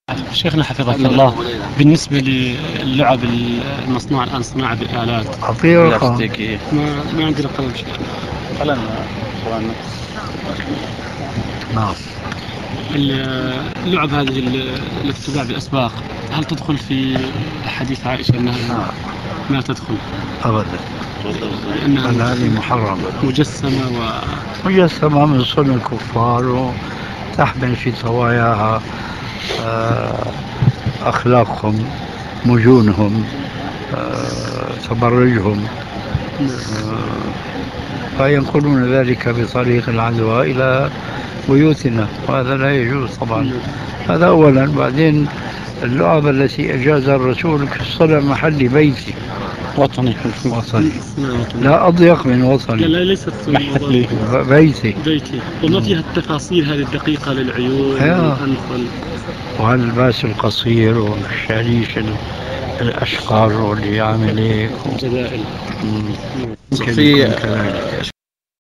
شيخنا حفظك الله، بالنسبة للعب المصنوعة الآن صناعة بالآلات حقيقة ما عندنا قلم شيخ. قلم نعم. اللعب هذه التي تباع بالأسواق هل تدخل في حديث عائشة أنها ما تدخل؟ أبدا، لأنها هذه محرمة مجسمة من صنع الكفار، وتحمل في طواياها أخلاقهم، مجونهم، تبرجهم، فينقلون ذلك بطريق العدوى إلى بيوتنا، وهذا لا يجوز طبعا. هذا أولا. بعدين اللعبة التي أجاز الرسول كالصلاة محل بيتي وطني لا أضيق من وطني، لا ليست بيتي وما فيها التفاصيل هذه الدقيقة للعيون والأنف واللباس القصير والشريش الأشقر واللي يعمل هيك الجدائل. في